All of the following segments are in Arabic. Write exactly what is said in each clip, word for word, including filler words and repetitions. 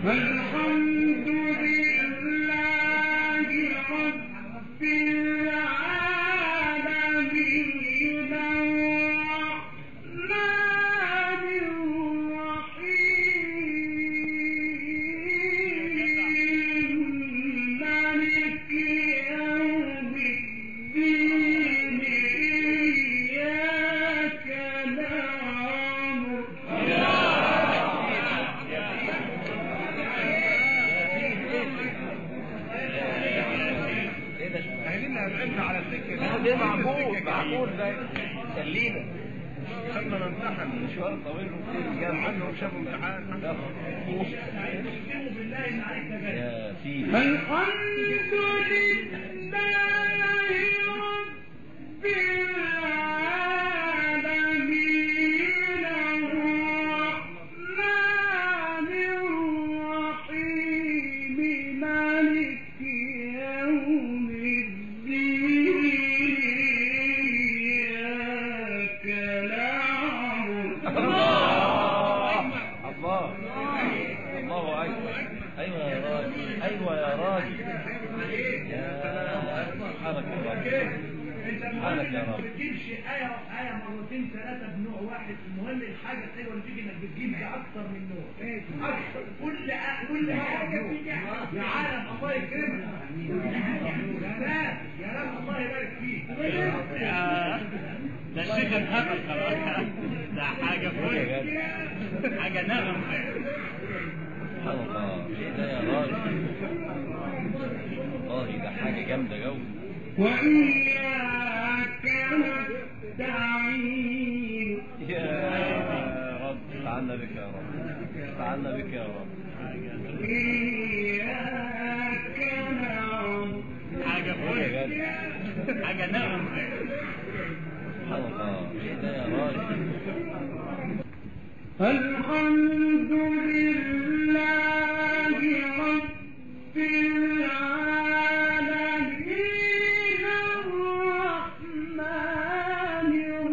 الحمد لله رب العالمين الرحمن الرحيم مالك يوم الدين إياك نعبد هنبقى على السكه ده معقول معقول ده خلينا خلنا نمتحن مشوار طويل وكتير كان عنه شافوا امتحان يا سيدي الحمد لله رب العالمين الرحمن الرحيم مالك يوم الدين إياك نعبد الله الله الله اكبر ايوه يا راجل ايوه يا راجل يا حركه يا رب حركه يا رب ما بتجيبش آية آية مرتين ثلاثة بنوع واحد. المهم الحاجة الحلوة اللي تيجي انك بتجيب أكثر من نوع. أكثر كل آ- كل حاجة يا عالم الله يكرمك. يا ناس يا ناس الله يبارك فيك. ده الشيخ انهبل خلاص. ده حاجة فل حاجة نغم. سبحان الله ايه ده يا راجل والله ده حاجه جامده قوي وإياك نستعين يا رب استعنا بك يا رب استعنا بك يا رب إياك نعبد حاجة فل حاجة نغم. سبحان الله ايه ده يا راجل الحمد لله رب العالمين الرحمن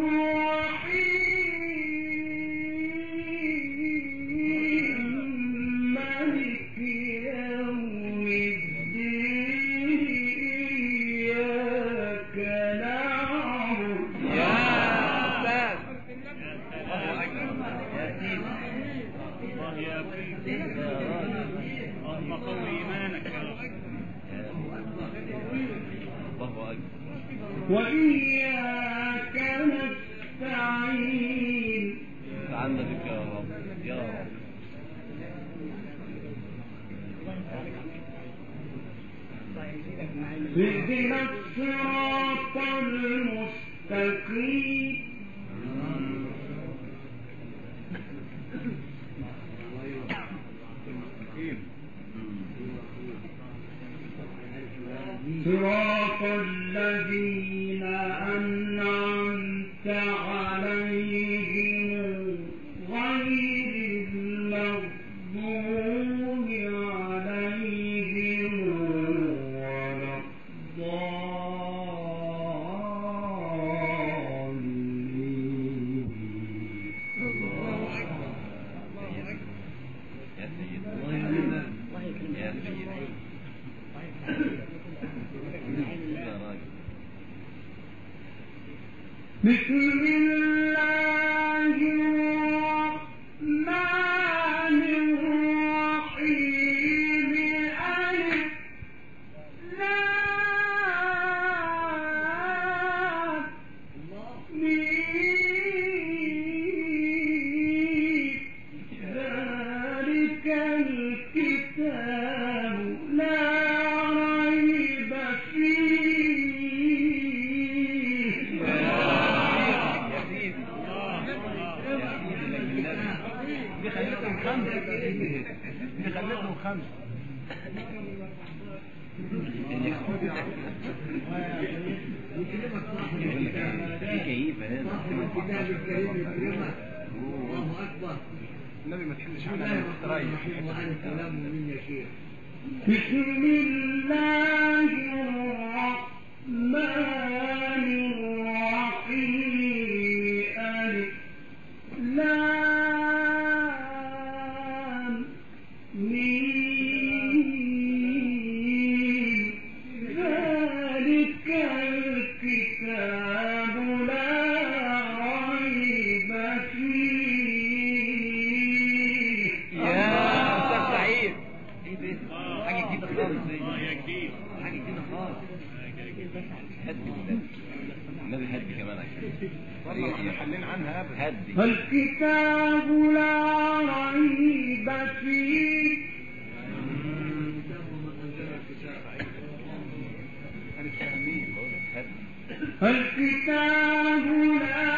الرحيم مالك يوم الدين إياك نعبد يا استاذ يا سيدي الله يا سيدي يا راجل اللهم قوي إيمانك يا رب. الله اكبر وإياك نستعين استعنا بك يا رب يا رب اهدنا الصراط المستقيم صراط الذين أنعمت عليهم غير المغضوب عليهم ولا الضالين يا سيدي يا سيدي يا راجل بسم الله الرحمن الرحيم ألف لام ميم ذلك الكتاب لا ريب فيه يا سيدي يا سيدي للنبي دي خلتهم خمسه دي خلتهم خمسه يقول لك في كيف هذا الكتاب الكريم يكرمك. الله أكبر. النبي ما تحلش بسم على الله الرحمن تريح الرحيم وأنا كلام من يا شيخ. بسم الله الرحمن الرحيم ألف لام ميم هدي الكتاب لا ريب فيه الكتاب لا